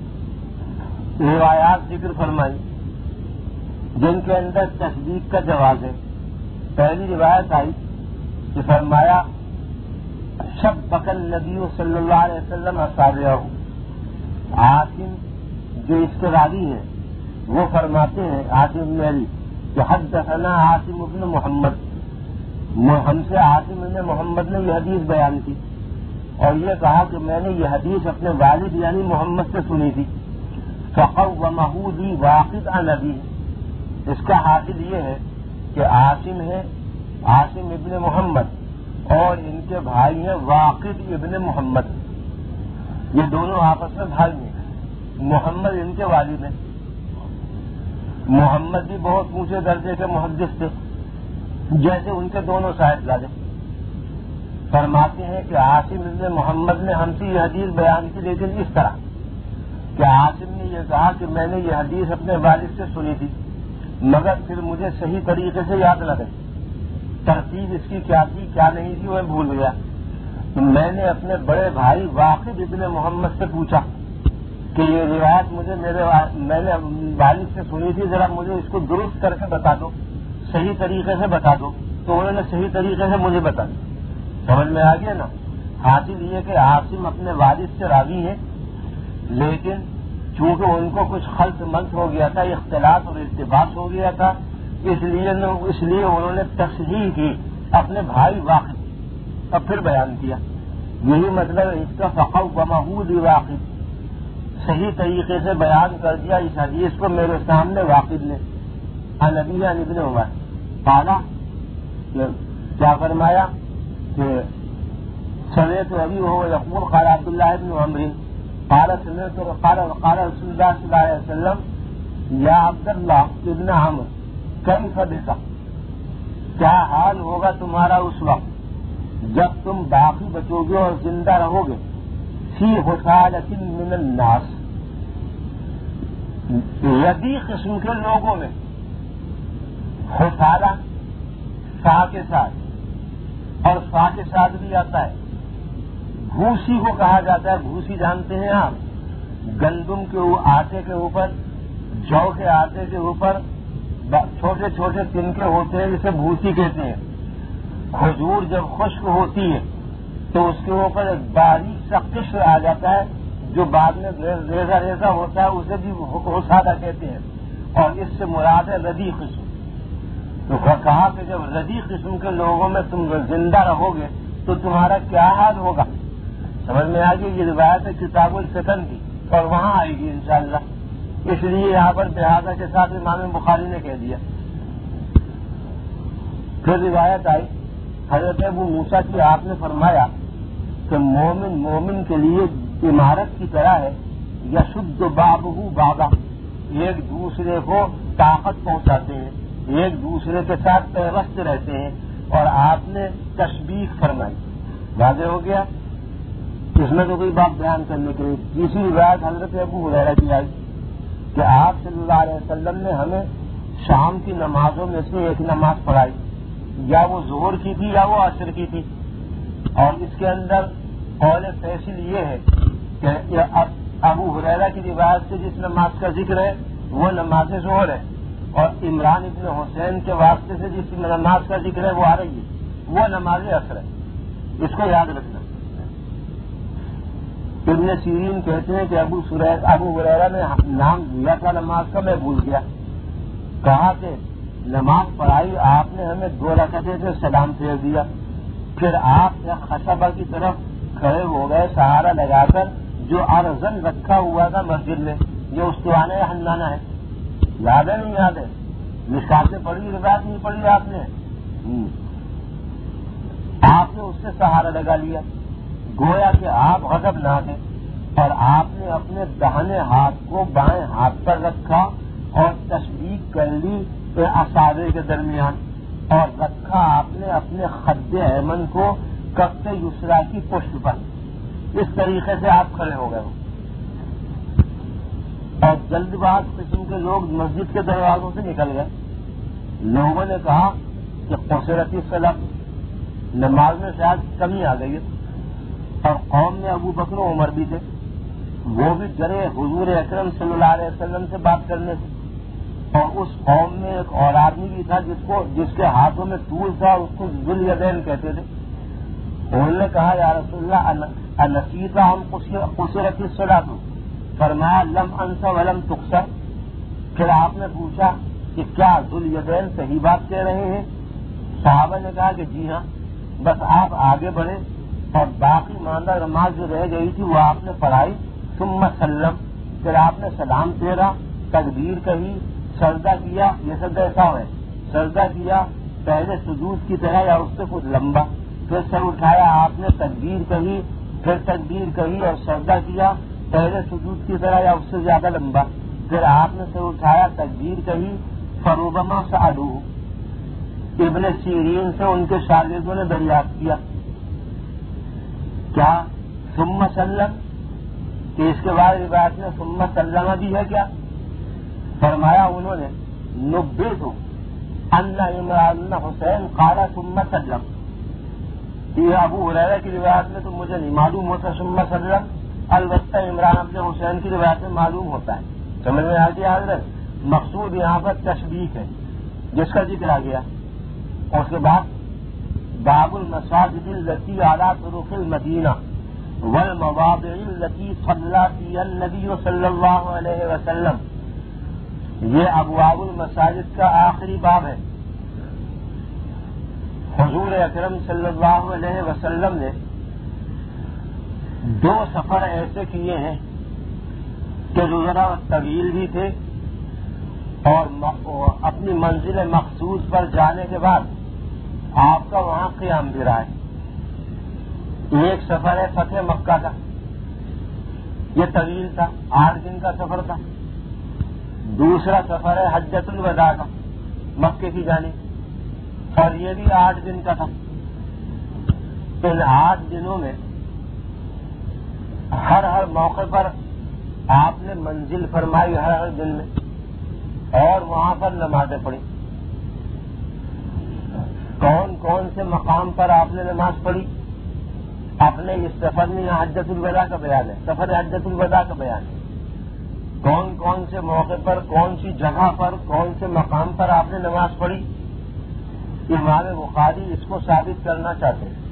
Speaker 1: روایات ذکر فرمائی جن کے اندر تشبیہ کا جواز ہے۔ پہلی روایت آئی کہ فرمایا شبک النبی صلی اللہ علیہ وسلم اصابعہ، عاصم جو اس کے راوی ہیں وہ فرماتے ہیں عاصم بن علی کہ حدثنا عاصم بن محمد، ہم سے عاصم بن محمد نے یہ حدیث بیان کی اور یہ کہا کہ میں نے یہ حدیث اپنے والد یعنی محمد سے سنی تھی۔ فقومہ لی واقد عن ابی، اس کا حاصل یہ ہے کہ عاصم ہے عاصم ابن محمد اور ان کے بھائی ہیں واقد ابن محمد، یہ دونوں آپس میں بھائی ہیں۔ محمد ان کے والد ہیں، محمد بھی بہت اونچے درجے کے محدث تھے جیسے ان کے دونوں صاحبزادے۔ فرماتے ہیں کہ عاصم ابن محمد نے ہم سے یہ حدیث بیان کی، لیکن اس طرح کہ عاصم نے یہ کہا کہ میں نے یہ حدیث اپنے والد سے سنی تھی مگر پھر مجھے صحیح طریقے سے یاد نہ رہی، ترتیب اس کی کیا تھی کیا نہیں تھی وہ بھول گیا۔ تو میں نے اپنے بڑے بھائی واقد ابن محمد سے پوچھا کہ یہ روایت مجھے میرے میں نے والد سے سنی تھی، ذرا مجھے اس کو درست کر کے بتا دو، صحیح طریقے سے بتا دو۔ تو انہوں نے صحیح طریقے سے مجھے بتا دیا۔ سمجھ میں آ گیا نا؟ حاصل یہ کہ عاصم اپنے والد سے راوی ہیں، لیکن چونکہ ان کو کچھ خلط ملط ہو گیا تھا، اختلاط اور التباس ہو گیا تھا، اس لیے اس لیے انہوں نے تصحیح کی اپنے بھائی واقد، اب پھر بیان کیا۔ یہی مطلب اس کا فقومہ لی واقد، صحیح طریقے سے بیان کر دیا اس حدیث کو میرے سامنے واقد نے۔ عن ابی عن ابن عمر قال، کیا فرمایا کہ سمعت ابی وهو یقول قال عبد الله بن عمرو قال سمعت قال قال رسول الله صلی اللہ علیہ وسلم یا عبد اللہ ابن عمرو کیف بک، کیا حال ہوگا تمہارا اس وقت جب تم باقی بچو گے اور زندہ رہو گے، فی حصالۃ من الناس، ردی قسم کے لوگوں میں۔ حصالہ سا کے ساتھ اور سا کے ساتھ بھی آتا ہے، بھوسی کو کہا جاتا ہے، بھوسی جانتے ہیں آپ، گندم کے آٹے کے اوپر، جو کے آٹے کے اوپر چھوٹے چھوٹے تنکے ہوتے ہیں جسے بھوسی کہتے ہیں۔ کھجور جب خشک ہوتی ہے تو اس کے اوپر ایک باریک سا قشر آ جاتا ہے جو بعد میں ریزہ ریزہ ہوتا ہے، اسے بھی حصالہ کہتے ہیں، اور اس سے مراد ہے ردی قسم۔ تو کہا کہ جب ردی قسم کے لوگوں میں تم زندہ رہو گے تو تمہارا کیا حال ہوگا۔ سمجھ میں آ گئی؟ یہ روایت ہے کتاب الفتن کی اور وہاں آئے گی انشاءاللہ، اس لیے یہاں پر لہٰذا کے ساتھ امام بخاری نے کہہ دیا۔ پھر روایت آئی حضرت ابو موسیٰ کی، آپ نے فرمایا کہ مومن مومن کے لیے عمارت کی طرح ہے، یشد بابہ بابا، ایک دوسرے کو طاقت پہنچاتے ہیں، ایک دوسرے کے ساتھ پیوست رہتے ہیں، اور آپ نے تشبیہ فرمائی۔ واضح ہو گیا؟ اس میں تو کوئی بات بیان کرنے کے لیے۔ تیسری روایت حضرت ابو ہریرہ کی آئی کہ آپ صلی اللہ علیہ وسلم نے ہمیں شام کی نمازوں میں سے ایک نماز پڑھائی، یا وہ ظہر کی تھی یا وہ عصر کی تھی، اور اس کے اندر قول فیصل یہ ہے کہ ابو ہریرہ کی روایت سے جس نماز کا ذکر ہے وہ نماز ظہر ہے، اور عمران ابن حسین کے واسطے سے جس نماز کا ذکر ہے وہ آ رہی ہے، وہ نماز عصر ہے۔ اس کو یاد رکھنا۔ ابن سیرین کہتے ہیں کہ ابو ابو ہریرہ نے نام دیا تھا نماز کا، میں بھول گیا۔ کہا کہ نماز پڑھائی آپ نے ہمیں، دو رکعتیں سے سلام پھیر دیا، پھر آپ ایک خشبہ کی طرف کھڑے ہو گئے سہارا لگا کر، جو ارزن رکھا ہوا تھا مسجد میں، یہ استوانہ حنانہ ہے، یاد ہے نہیں یاد ہے؟ مشکات سے پڑھی روایت نہیں پڑھی آپ نے؟ آپ نے اس سے سہارا لگا لیا، گویا کہ آپ غضب نہ تھے، اور آپ نے اپنے داہنے ہاتھ کو بائیں ہاتھ پر رکھا اور تشبیہ کر لی اصابع کے درمیان، اور رکھا آپ نے اپنے خد ایمن کو
Speaker 2: کف یسریٰ کی پشت پر، اس طریقے سے آپ کھڑے ہو گئے ہو، اور جلد باز قسم کے لوگ مسجد کے دروازوں سے نکل گئے۔ لوگوں نے کہا کہ قصرت الصلاۃ، نماز میں شاید کمی آ گئی ہے، اور قوم میں ابو بکر و عمر بھی تھے، وہ بھی ڈرے حضور اکرم صلی اللہ علیہ وسلم سے بات کرنے سے، اور اس قوم میں ایک اور آدمی بھی تھا جس کو جس کے ہاتھوں میں طول تھا، اس کو ذوالیدین کہتے تھے۔ انہوں نے کہا یا رسول اللہ انسیتا ہم قصرت الصلاۃ، فرمایا لم انس ولم تقصر۔ پھر آپ نے پوچھا کہ کیا ذوالیدین صحیح بات کہہ رہے ہیں؟ صحابہ نے کہا کہ جی ہاں، بس آپ آگے بڑھے اور باقی ماندہ نماز جو رہ گئی تھی وہ آپ نے پڑھائی، ثم سلم، پھر آپ نے سلام پھیرا، تکبیر کہی، سجدہ کیا، یہ سب ایسا ہے، سجدہ کیا پہلے سجود کی طرح یا اس سے کچھ لمبا، پھر سر اٹھایا آپ نے، تکبیر کہی، پھر تکبیر کہی اور سجدہ کیا پہلے سجود کی طرح یا اس سے زیادہ لمبا، پھر آپ نے سر اٹھایا، تکبیر کہی، فربما سألوہ، ابن سیرین سے ان کے شاگردوں نے دریافت کیا کیا ثم سلم، کہ اس کے بعد روایت میں ثم سلم بھی ہے کیا؟ فرمایا انہوں نے نبئت ان عمران حسین قال ثم سلم، یہ ابو ہریرہ کی روایت میں تو مجھے نہیں معلوم ہوتا ثم سلم، البتہ عمران ابن حسین کی روایت میں معلوم ہوتا ہے۔ سمجھ میں آ گیا حضرت؟ مقصود یہاں پر تشبیہ ہے جس کا ذکر آ گیا۔ اور اس کے بعد باب المساجد التي على طرق المدینہ والمواضع التي صلى فيها النبي صلی اللہ علیہ وسلم، یہ ابواب المساجد کا آخری باب ہے۔ حضور اکرم صلی اللہ علیہ وسلم نے دو سفر ایسے کیے ہیں کہ جو ذرا طویل بھی تھے، اور اپنی منزل مخصوص پر جانے کے بعد آپ کا وہاں قیام بھی رہا ہے۔ ایک سفر ہے فتح مکہ کا، یہ طویل تھا، آٹھ دن کا سفر تھا۔ دوسرا سفر ہے حجۃ الوداع کا، مکے کی جانب، اور یہ بھی آٹھ دن کا تھا۔ ان آٹھ دنوں میں ہر ہر موقع پر آپ نے منزل فرمائی، ہر ہر دن میں، اور وہاں پر نمازیں پڑھی۔ کون کون سے مقام پر آپ نے نماز پڑھی اپنے اس سفر میں؟ یہاں حجۃ الوداع کا بیان ہے، سفر حجۃ الوداع کا بیان ہے۔ کون کون سے موقع پر، کون سی جگہ پر، کون سے مقام پر آپ نے نماز پڑھی؟ امام بخاری اس کو ثابت کرنا چاہتے ہیں۔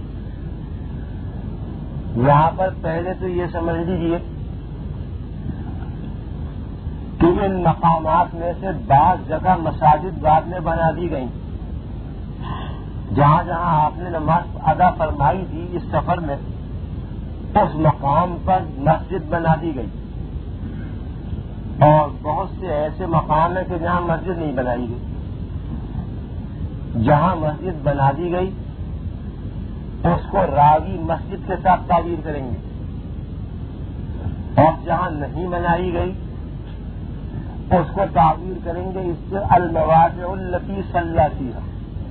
Speaker 2: یہاں پر پہلے تو یہ سمجھ لیجیے کہ ان مقامات میں سے بعض جگہ مساجد بعد میں بنا دی گئی، جہاں جہاں آپ نے نماز ادا فرمائی تھی اس سفر میں، اس مقام پر مسجد بنا دی گئی، اور بہت سے ایسے مقام ہیں کہ جہاں مسجد نہیں بنائی گئی۔ جہاں مسجد بنا دی گئی اس کو راوی مسجد کے ساتھ تعبیر کریں گے، اور جہاں نہیں بنائی گئی اس کو تعبیر کریں گے اس سے المواضع التي صلى فيها۔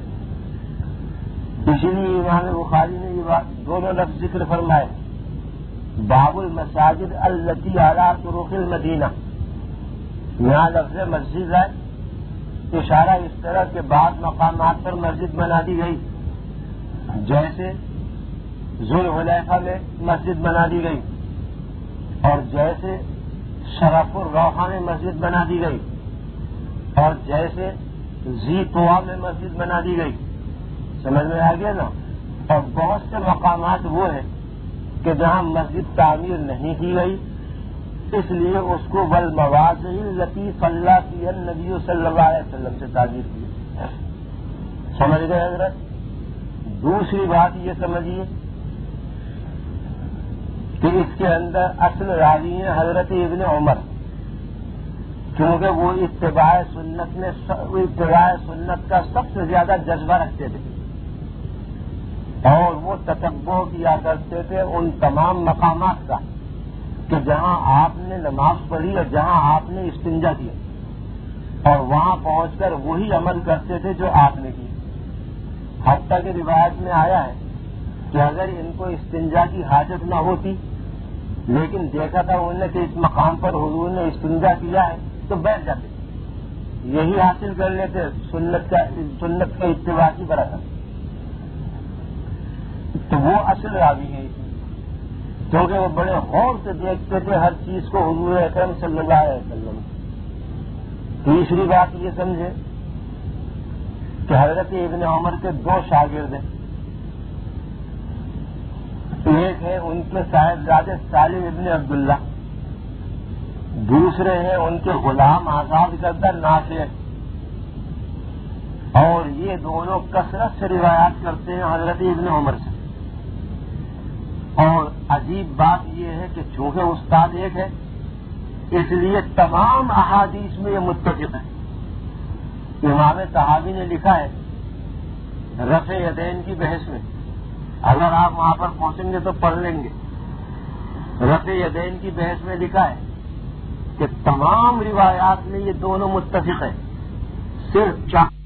Speaker 2: اسی لیے امام بخاری نے یہ بات دونوں لفظ ذکر فرمائے، باب المساجد التي على طرق المدینہ، یہاں لفظ مسجد ہے، اشارہ اس طرح کے بعض مقامات پر مسجد بنا دی گئی، جیسے ذوالحلیفہ میں مسجد بنا دی گئی، اور جیسے شرف الروحہ میں مسجد بنا دی گئی، اور جیسے ذی طویٰ میں مسجد بنا دی گئی۔ سمجھ میں آ گیا نا؟ اور بہت سے مقامات وہ ہیں کہ جہاں مسجد تعمیر نہیں کی گئی، اس لیے اس کو والمواضع التي صلى فيها النبي صلی اللہ علیہ وسلم سے تعبیر کی۔ سمجھ گئے حضرت؟ دوسری بات یہ سمجھیے کہ اس کے اندر اصل راوی ہیں حضرت ابن عمر، کیونکہ وہ اتباع سنت میں اتباع سنت کا سب سے زیادہ جذبہ رکھتے تھے، اور وہ تتبع کیا کرتے تھے ان تمام مقامات کا کہ جہاں آپ نے نماز پڑھی اور جہاں آپ نے استنجا کیا، اور وہاں پہنچ کر وہی عمل کرتے تھے جو آپ نے کیا۔ حتیٰ کہ روایت میں آیا ہے کہ اگر ان کو استنجا کی حاجت نہ ہوتی لیکن دیکھا تھا انہوں نے کہ اس مقام پر حضور نے استنجا کیا ہے تو بیٹھ جاتے، یہی حاصل کر لیتے سنت کا سنت کا اتباع کی برکت۔ تو وہ اصل راوی ہے اس میں، کیونکہ وہ بڑے غور سے دیکھتے تھے ہر چیز کو حضور اکرم صلی اللہ علیہ وسلم۔ تیسری بات یہ سمجھے کہ حضرت ابن عمر کے دو شاگرد ہیں، ایک ہے ان کے صاحبزادے سالم ابن عبداللہ، دوسرے ہیں ان کے غلام آزاد کردہ نافع، اور یہ دونوں کثرت سے روایات کرتے ہیں حضرت ابن عمر سے۔ اور عجیب بات یہ ہے کہ چونکہ استاد ایک ہے اس لیے تمام احادیث میں یہ متفق ہے۔ امام طحاوی نے لکھا ہے رفع یدین کی بحث میں، اگر آپ وہاں پر پہنچیں گے تو پڑھ لیں گے، رفع یدین کی بحث میں لکھا ہے کہ تمام روایات میں یہ دونوں متفق ہیں، صرف چار